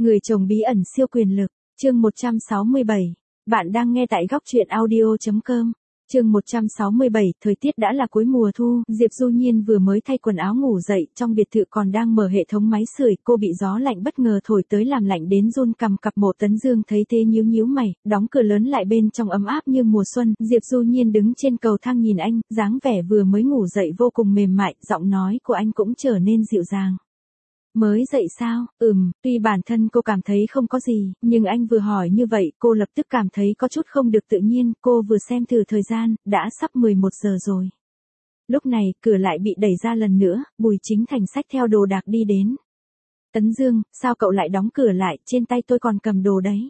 Người chồng bí ẩn siêu quyền lực, chương 167. Bạn đang nghe tại góc truyện audio.com. Chương 167, thời tiết đã là cuối mùa thu, Diệp Du Nhiên vừa mới thay quần áo ngủ dậy, trong biệt thự còn đang mở hệ thống máy sưởi, cô bị gió lạnh bất ngờ thổi tới làm lạnh đến run cầm cập. Mộ Tấn Dương thấy thế nhíu nhíu mày, đóng cửa lớn lại bên trong ấm áp như mùa xuân. Diệp Du Nhiên đứng trên cầu thang nhìn anh, dáng vẻ vừa mới ngủ dậy vô cùng mềm mại, giọng nói của anh cũng trở nên dịu dàng. Mới dậy sao? Tuy bản thân cô cảm thấy không có gì, nhưng anh vừa hỏi như vậy, cô lập tức cảm thấy có chút không được tự nhiên. Cô vừa xem thử thời gian, đã sắp 11 giờ rồi. Lúc này, cửa lại bị đẩy ra lần nữa, Bùi Chính Thành xách theo đồ đạc đi đến. Tấn Dương, sao cậu lại đóng cửa lại, trên tay tôi còn cầm đồ đấy.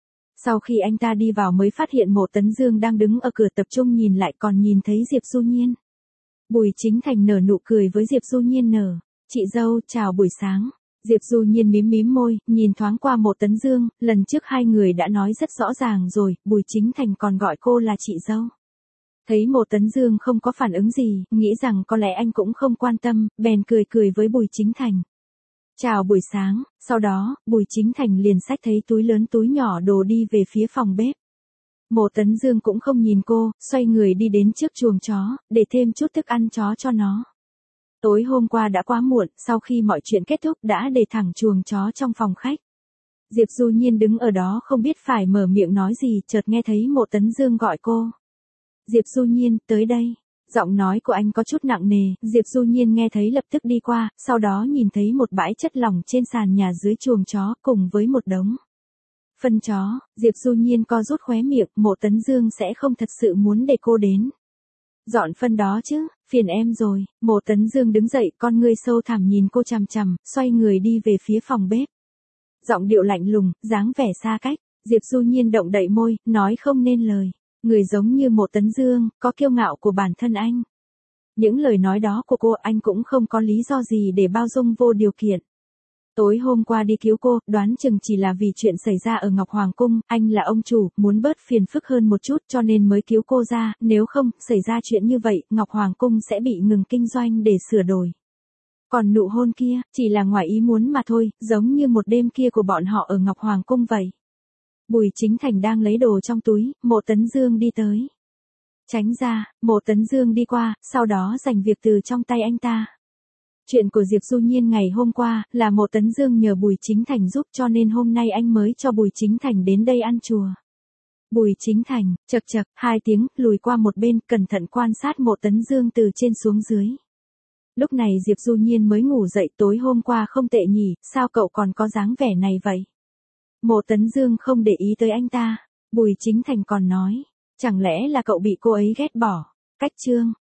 Sau khi anh ta đi vào mới phát hiện Mộ Tấn Dương đang đứng ở cửa tập trung nhìn lại, còn nhìn thấy Diệp Du Nhiên. Bùi Chính Thành nở nụ cười với Diệp Du Nhiên. Chị dâu, chào buổi sáng. Diệp Du Nhiên mím mím môi, nhìn thoáng qua Mộ Tấn Dương, lần trước hai người đã nói rất rõ ràng rồi, Bùi Chính Thành còn gọi cô là chị dâu. Thấy Mộ Tấn Dương không có phản ứng gì, nghĩ rằng có lẽ anh cũng không quan tâm, bèn cười cười với Bùi Chính Thành. Chào buổi sáng, sau đó, Bùi Chính Thành liền xách thấy túi lớn túi nhỏ đồ đi về phía phòng bếp. Mộ Tấn Dương cũng không nhìn cô, xoay người đi đến trước chuồng chó, để thêm chút thức ăn chó cho nó. Tối hôm qua đã quá muộn, sau khi mọi chuyện kết thúc đã để thẳng chuồng chó trong phòng khách. Diệp Du Nhiên đứng ở đó không biết phải mở miệng nói gì, chợt nghe thấy Mộ Tấn Dương gọi cô. Diệp Du Nhiên, tới đây. Giọng nói của anh có chút nặng nề, Diệp Du Nhiên nghe thấy lập tức đi qua, sau đó nhìn thấy một bãi chất lỏng trên sàn nhà dưới chuồng chó cùng với một đống phân chó. Diệp Du Nhiên co rút khóe miệng, Mộ Tấn Dương sẽ không thật sự muốn để cô đến dọn phân đó chứ, phiền em rồi. Mộ Tấn Dương đứng dậy, con ngươi sâu thẳm nhìn cô chằm chằm, xoay người đi về phía phòng bếp. Giọng điệu lạnh lùng, dáng vẻ xa cách. Diệp Du Nhiên động đậy môi, nói không nên lời. Người giống như Mộ Tấn Dương, có kiêu ngạo của bản thân anh. Những lời nói đó của cô anh cũng không có lý do gì để bao dung vô điều kiện. Tối hôm qua đi cứu cô, đoán chừng chỉ là vì chuyện xảy ra ở Ngọc Hoàng Cung, anh là ông chủ, muốn bớt phiền phức hơn một chút cho nên mới cứu cô ra, nếu không, xảy ra chuyện như vậy, Ngọc Hoàng Cung sẽ bị ngừng kinh doanh để sửa đổi. Còn nụ hôn kia, chỉ là ngoài ý muốn mà thôi, giống như một đêm kia của bọn họ ở Ngọc Hoàng Cung vậy. Bùi Chính Thành đang lấy đồ trong túi, Mộ Tấn Dương đi tới. Tránh ra, Mộ Tấn Dương đi qua, sau đó giành việc từ trong tay anh ta. Chuyện của Diệp Du Nhiên ngày hôm qua là Mộ Tấn Dương nhờ Bùi Chính Thành giúp cho nên hôm nay anh mới cho Bùi Chính Thành đến đây ăn chùa. Bùi Chính Thành, chậc chậc, hai tiếng, lùi qua một bên, cẩn thận quan sát Mộ Tấn Dương từ trên xuống dưới. Lúc này Diệp Du Nhiên mới ngủ dậy, tối hôm qua không tệ nhỉ, sao cậu còn có dáng vẻ này vậy? Mộ Tấn Dương không để ý tới anh ta. Bùi Chính Thành còn nói, chẳng lẽ là cậu bị cô ấy ghét bỏ? Cách chương,